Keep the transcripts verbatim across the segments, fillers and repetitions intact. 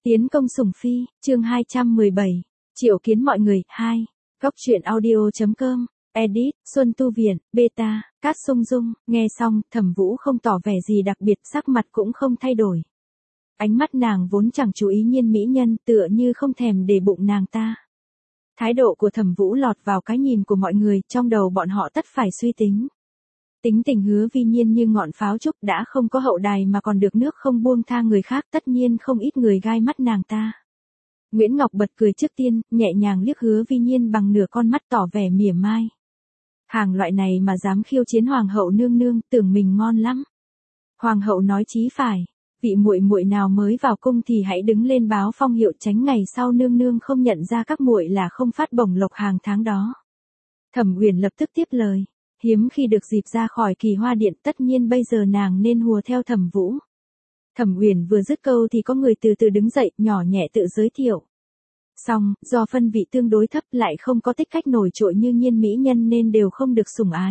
Tiến công sủng phi, chương hai trăm mười bảy. Triệu kiến mọi người, hai. Góc truyện audio.com, edit, Xuân Tu Viện, beta, Cát Sung Dung, nghe xong, Thẩm Vũ không tỏ vẻ gì đặc biệt, sắc mặt cũng không thay đổi. Ánh mắt nàng vốn chẳng chú ý Nhiên mỹ nhân, tựa như không thèm để bụng nàng ta. Thái độ của Thẩm Vũ lọt vào cái nhìn của mọi người, trong đầu bọn họ tất phải suy tính. Tính tình Hứa Vi Nhiên như ngọn pháo trúc, đã không có hậu đài mà còn được nước không buông tha người khác, tất nhiên không ít người gai mắt nàng ta. Nguyễn Ngọc bật cười trước tiên, nhẹ nhàng liếc Hứa Vi Nhiên bằng nửa con mắt tỏ vẻ mỉa mai. Hàng loại này mà dám khiêu chiến hoàng hậu nương nương, tưởng mình ngon lắm. Hoàng hậu nói chí phải, vị muội muội nào mới vào cung thì hãy đứng lên báo phong hiệu, tránh ngày sau nương nương không nhận ra các muội là không phát bổng lộc hàng tháng đó. Thẩm Uyển lập tức tiếp lời. Hiếm khi được dịp ra khỏi Kỳ Hoa Điện, tất nhiên bây giờ nàng nên hùa theo Thẩm Vũ. Thẩm Uyển vừa dứt câu thì có người từ từ đứng dậy, nhỏ nhẹ tự giới thiệu. Xong, do phân vị tương đối thấp lại không có tích cách nổi trội như Nhiên mỹ nhân nên đều không được sủng ái.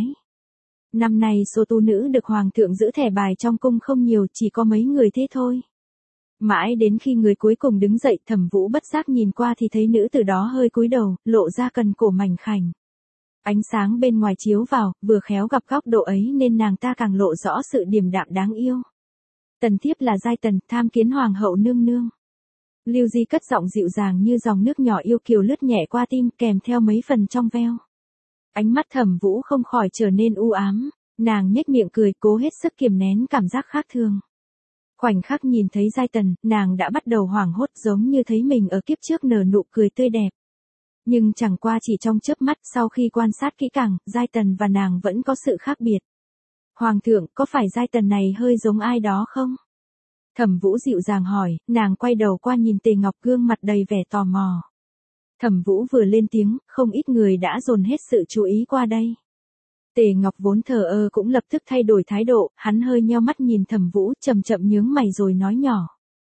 Năm nay số tú nữ được hoàng thượng giữ thẻ bài trong cung không nhiều, chỉ có mấy người thế thôi. Mãi đến khi người cuối cùng đứng dậy, Thẩm Vũ bất giác nhìn qua thì thấy nữ từ đó hơi cúi đầu, lộ ra cần cổ mảnh khảnh. Ánh sáng bên ngoài chiếu vào, vừa khéo gặp góc độ ấy nên nàng ta càng lộ rõ sự điềm đạm đáng yêu. Tần thiếp là giai tần, tham kiến hoàng hậu nương nương. Lưu Di cất giọng dịu dàng như dòng nước nhỏ yêu kiều lướt nhẹ qua tim, kèm theo mấy phần trong veo. Ánh mắt Thẩm Vũ không khỏi trở nên u ám, nàng nhếch miệng cười, cố hết sức kiềm nén cảm giác khác thường. Khoảnh khắc nhìn thấy giai tần, nàng đã bắt đầu hoảng hốt, giống như thấy mình ở kiếp trước nở nụ cười tươi đẹp. Nhưng chẳng qua chỉ trong chớp mắt, sau khi quan sát kỹ càng, giai tần và nàng vẫn có sự khác biệt. Hoàng thượng, có phải giai tần này hơi giống ai đó không? Thẩm Vũ dịu dàng hỏi, nàng quay đầu qua nhìn Tề Ngọc, gương mặt đầy vẻ tò mò. Thẩm Vũ vừa lên tiếng, không ít người đã dồn hết sự chú ý qua đây. Tề Ngọc vốn thờ ơ cũng lập tức thay đổi thái độ, hắn hơi nheo mắt nhìn Thẩm Vũ, chậm chậm nhướng mày rồi nói nhỏ.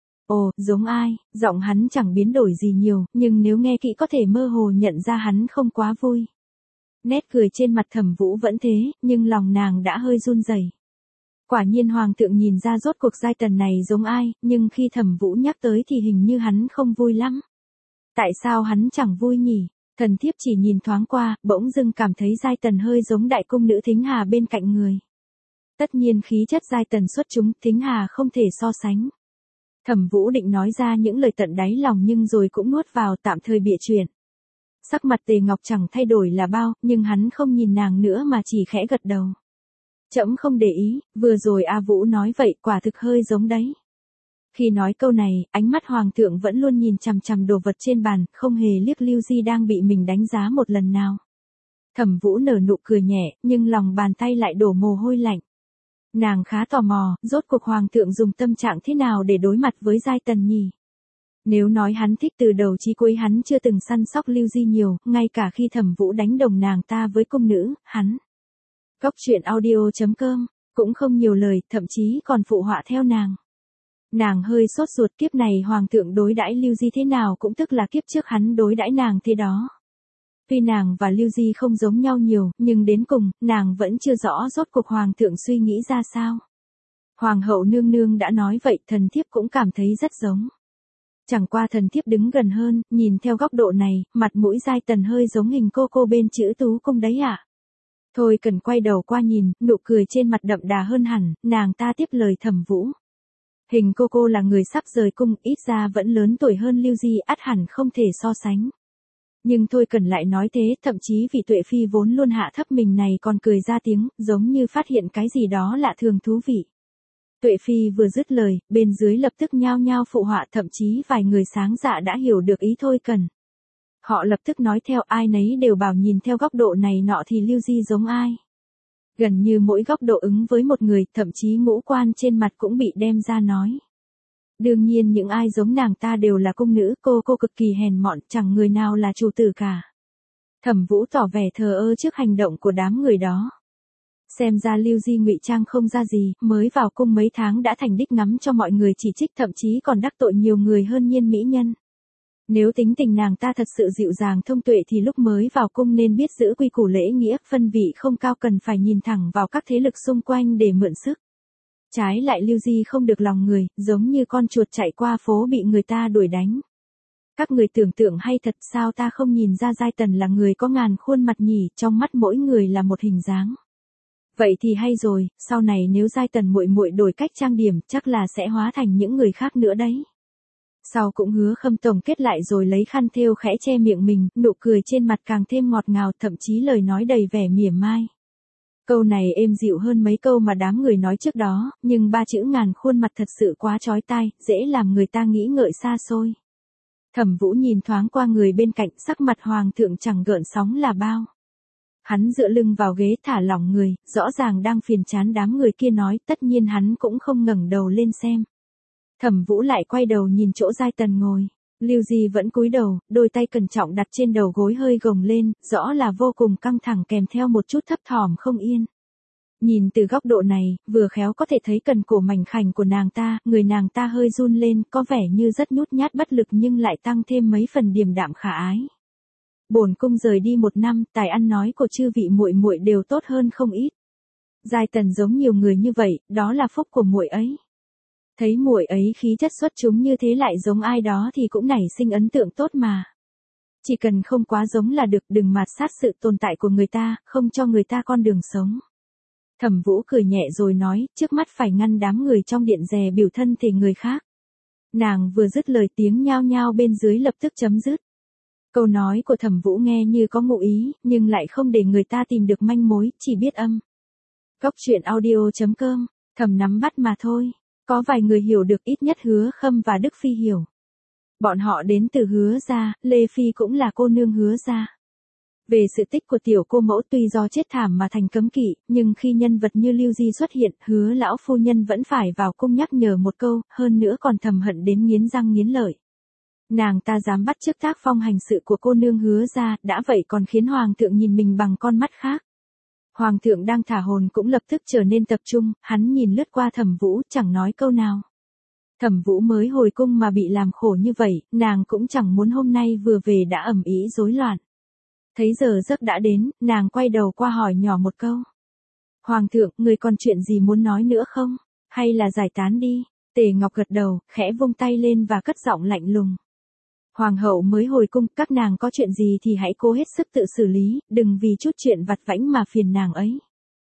Ồ, giống ai, giọng hắn chẳng biến đổi gì nhiều, nhưng nếu nghe kỹ có thể mơ hồ nhận ra hắn không quá vui. Nét cười trên mặt Thẩm Vũ vẫn thế, nhưng lòng nàng đã hơi run rẩy. Quả nhiên hoàng thượng nhìn ra rốt cuộc giai tần này giống ai, nhưng khi Thẩm Vũ nhắc tới thì hình như hắn không vui lắm. Tại sao hắn chẳng vui nhỉ? Thần thiếp chỉ nhìn thoáng qua, bỗng dưng cảm thấy giai tần hơi giống đại cung nữ Thính Hà bên cạnh người. Tất nhiên khí chất giai tần xuất chúng, Thính Hà không thể so sánh. Thẩm Vũ định nói ra những lời tận đáy lòng nhưng rồi cũng nuốt vào, tạm thời bịa chuyện. Sắc mặt Tề Ngọc chẳng thay đổi là bao, nhưng hắn không nhìn nàng nữa mà chỉ khẽ gật đầu. Trẫm không để ý, vừa rồi A Vũ nói vậy, quả thực hơi giống đấy. Khi nói câu này, ánh mắt hoàng thượng vẫn luôn nhìn chằm chằm đồ vật trên bàn, không hề liếc Lưu Di đang bị mình đánh giá một lần nào. Thẩm Vũ nở nụ cười nhẹ, nhưng lòng bàn tay lại đổ mồ hôi lạnh. Nàng khá tò mò, rốt cuộc hoàng thượng dùng tâm trạng thế nào để đối mặt với giai tần nhỉ? Nếu nói hắn thích từ đầu chí cuối, hắn chưa từng săn sóc Lưu Di nhiều, ngay cả khi Thẩm Vũ đánh đồng nàng ta với cung nữ, hắn. Góc truyện audio.com, cũng không nhiều lời, thậm chí còn phụ họa theo nàng. Nàng hơi sốt ruột, kiếp này hoàng thượng đối đãi Lưu Di thế nào cũng tức là kiếp trước hắn đối đãi nàng thế đó. Tuy nàng và Lưu Di không giống nhau nhiều, nhưng đến cùng, nàng vẫn chưa rõ rốt cuộc hoàng thượng suy nghĩ ra sao. Hoàng hậu nương nương đã nói vậy, thần thiếp cũng cảm thấy rất giống. Chẳng qua thần thiếp đứng gần hơn, nhìn theo góc độ này, mặt mũi giai tần hơi giống hình cô cô bên chữ Tú Cung đấy ạ. À? Thôi cần quay đầu qua nhìn, nụ cười trên mặt đậm đà hơn hẳn, nàng ta tiếp lời Thẩm Vũ. Hình cô cô là người sắp rời cung, ít ra vẫn lớn tuổi hơn Lưu Di, ắt hẳn không thể so sánh. Nhưng thôi cần lại nói thế, thậm chí vị Tuệ Phi vốn luôn hạ thấp mình này còn cười ra tiếng, giống như phát hiện cái gì đó lạ thường thú vị. Tuệ Phi vừa dứt lời, bên dưới lập tức nhao nhao phụ họa, thậm chí vài người sáng dạ đã hiểu được ý thôi cần. Họ lập tức nói theo, ai nấy đều bảo nhìn theo góc độ này nọ thì Lưu Di giống ai. Gần như mỗi góc độ ứng với một người, thậm chí ngũ quan trên mặt cũng bị đem ra nói. Đương nhiên những ai giống nàng ta đều là cung nữ, cô cô cực kỳ hèn mọn, chẳng người nào là chủ tử cả. Thẩm Vũ tỏ vẻ thờ ơ trước hành động của đám người đó. Xem ra Lưu Di ngụy trang không ra gì, mới vào cung mấy tháng đã thành đích ngắm cho mọi người chỉ trích, thậm chí còn đắc tội nhiều người hơn Nhiên mỹ nhân. Nếu tính tình nàng ta thật sự dịu dàng thông tuệ thì lúc mới vào cung nên biết giữ quy củ lễ nghĩa, phân vị không cao, cần phải nhìn thẳng vào các thế lực xung quanh để mượn sức. Trái lại Lưu Di không được lòng người, giống như con chuột chạy qua phố bị người ta đuổi đánh. Các người tưởng tượng hay thật sao ta không nhìn ra Giai Tần là người có ngàn khuôn mặt nhỉ, trong mắt mỗi người là một hình dáng. Vậy thì hay rồi, sau này nếu Giai Tần muội muội đổi cách trang điểm, chắc là sẽ hóa thành những người khác nữa đấy. Sau cũng hứa Khâm tổng kết lại rồi lấy khăn thêu khẽ che miệng mình, nụ cười trên mặt càng thêm ngọt ngào, thậm chí lời nói đầy vẻ mỉa mai. Câu này êm dịu hơn mấy câu mà đám người nói trước đó, nhưng ba chữ ngàn khuôn mặt thật sự quá chói tai, dễ làm người ta nghĩ ngợi xa xôi. Thẩm Vũ nhìn thoáng qua người bên cạnh, sắc mặt hoàng thượng chẳng gợn sóng là bao. Hắn dựa lưng vào ghế thả lỏng người, rõ ràng đang phiền chán đám người kia nói, tất nhiên hắn cũng không ngẩng đầu lên xem. Thẩm Vũ lại quay đầu nhìn chỗ Giai Tần ngồi. Lưu Di vẫn cúi đầu, đôi tay cẩn trọng đặt trên đầu gối hơi gồng lên, rõ là vô cùng căng thẳng kèm theo một chút thấp thỏm không yên. Nhìn từ góc độ này, vừa khéo có thể thấy cần cổ mảnh khảnh của nàng ta, người nàng ta hơi run lên, có vẻ như rất nhút nhát bất lực nhưng lại tăng thêm mấy phần điềm đạm khả ái. Bổn cung rời đi một năm, tài ăn nói của chư vị muội muội đều tốt hơn không ít. Giai Tần giống nhiều người như vậy, đó là phúc của muội ấy. Thấy muội ấy khí chất xuất chúng như thế lại giống ai đó thì cũng nảy sinh ấn tượng tốt mà. Chỉ cần không quá giống là được, đừng mạt sát sự tồn tại của người ta, không cho người ta con đường sống. Thẩm Vũ cười nhẹ rồi nói, trước mắt phải ngăn đám người trong điện dè biểu thân thể người khác. Nàng vừa dứt lời tiếng nhao nhao bên dưới lập tức chấm dứt. Câu nói của Thẩm Vũ nghe như có ngụ ý, nhưng lại không để người ta tìm được manh mối, chỉ biết âm. Góc truyện audio chấm com, thầm nắm bắt mà thôi. Có vài người hiểu được, ít nhất Hứa Khâm và Đức Phi hiểu. Bọn họ đến từ Hứa gia, Lê Phi cũng là cô nương Hứa gia. Về sự tích của tiểu cô mẫu tuy do chết thảm mà thành cấm kỵ, nhưng khi nhân vật như Lưu Di xuất hiện, Hứa lão phu nhân vẫn phải vào cung nhắc nhở một câu, hơn nữa còn thầm hận đến nghiến răng nghiến lợi. Nàng ta dám bắt chước tác phong hành sự của cô nương Hứa gia, đã vậy còn khiến hoàng thượng nhìn mình bằng con mắt khác. Hoàng thượng đang thả hồn cũng lập tức trở nên tập trung, hắn nhìn lướt qua Thẩm Vũ, chẳng nói câu nào. Thẩm Vũ mới hồi cung mà bị làm khổ như vậy, nàng cũng chẳng muốn hôm nay vừa về đã ầm ĩ rối loạn. Thấy giờ giấc đã đến, nàng quay đầu qua hỏi nhỏ một câu. Hoàng thượng, người còn chuyện gì muốn nói nữa không? Hay là giải tán đi? Tề Ngọc gật đầu, khẽ vung tay lên và cất giọng lạnh lùng. Hoàng hậu mới hồi cung, các nàng có chuyện gì thì hãy cố hết sức tự xử lý, đừng vì chút chuyện vặt vãnh mà phiền nàng ấy.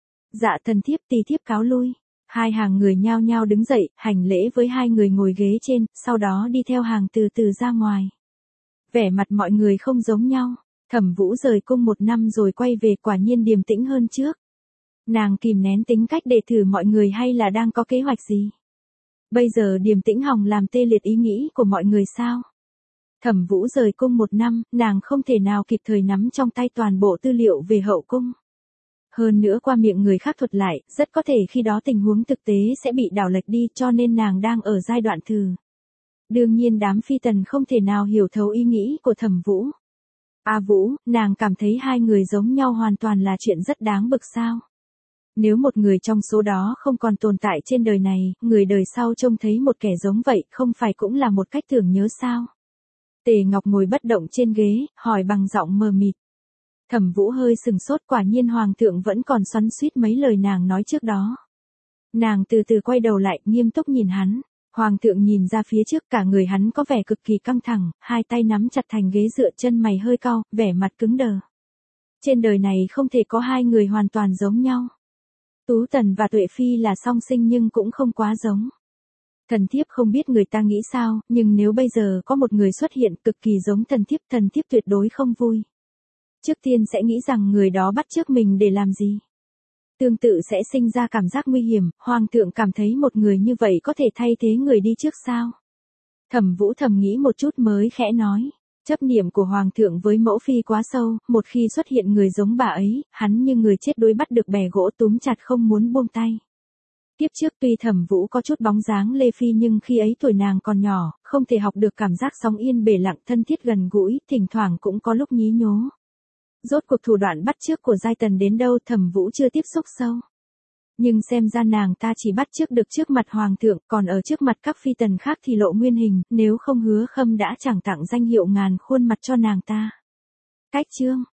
Dạ thần thiếp, tỳ thiếp cáo lui. Hai hàng người nhao nhao đứng dậy, hành lễ với hai người ngồi ghế trên, sau đó đi theo hàng từ từ ra ngoài. Vẻ mặt mọi người không giống nhau. Thẩm Vũ rời cung một năm rồi quay về, quả nhiên điềm tĩnh hơn trước. Nàng kìm nén tính cách để thử mọi người hay là đang có kế hoạch gì? Bây giờ điềm tĩnh hòng làm tê liệt ý nghĩ của mọi người sao? Thẩm Vũ rời cung một năm, nàng không thể nào kịp thời nắm trong tay toàn bộ tư liệu về hậu cung. Hơn nữa qua miệng người khác thuật lại, rất có thể khi đó tình huống thực tế sẽ bị đảo lệch đi, cho nên nàng đang ở giai đoạn thử. Đương nhiên đám phi tần không thể nào hiểu thấu ý nghĩ của Thẩm Vũ. A Vũ, nàng cảm thấy hai người giống nhau hoàn toàn là chuyện rất đáng bực sao? Nếu một người trong số đó không còn tồn tại trên đời này, người đời sau trông thấy một kẻ giống vậy, không phải cũng là một cách tưởng nhớ sao? Tề Ngọc ngồi bất động trên ghế, hỏi bằng giọng mờ mịt. Thẩm Vũ hơi sừng sốt, quả nhiên hoàng thượng vẫn còn xoắn xuýt mấy lời nàng nói trước đó. Nàng từ từ quay đầu lại, nghiêm túc nhìn hắn. Hoàng thượng nhìn ra phía trước, cả người hắn có vẻ cực kỳ căng thẳng, hai tay nắm chặt thành ghế dựa, chân mày hơi cau, vẻ mặt cứng đờ. Trên đời này không thể có hai người hoàn toàn giống nhau. Tú Tần và Tuệ Phi là song sinh nhưng cũng không quá giống. Thần thiếp không biết người ta nghĩ sao, nhưng nếu bây giờ có một người xuất hiện cực kỳ giống thần thiếp, thần thiếp tuyệt đối không vui. Trước tiên sẽ nghĩ rằng người đó bắt chước mình để làm gì. Tương tự sẽ sinh ra cảm giác nguy hiểm, hoàng thượng cảm thấy một người như vậy có thể thay thế người đi trước sao? Thẩm Vũ thầm nghĩ một chút mới khẽ nói. Chấp niệm của hoàng thượng với mẫu phi quá sâu, một khi xuất hiện người giống bà ấy, hắn như người chết đuối bắt được bè gỗ túm chặt không muốn buông tay. Tiếp trước tuy Thẩm Vũ có chút bóng dáng Lê Phi nhưng khi ấy tuổi nàng còn nhỏ, không thể học được cảm giác sóng yên bể lặng thân thiết gần gũi, thỉnh thoảng cũng có lúc nhí nhố. Rốt cuộc thủ đoạn bắt chước của Giai Tần đến đâu Thẩm Vũ chưa tiếp xúc sâu. Nhưng xem ra nàng ta chỉ bắt chước được trước mặt hoàng thượng, còn ở trước mặt các phi tần khác thì lộ nguyên hình, nếu không Hứa Khâm đã chẳng tặng danh hiệu ngàn khuôn mặt cho nàng ta. Cách chương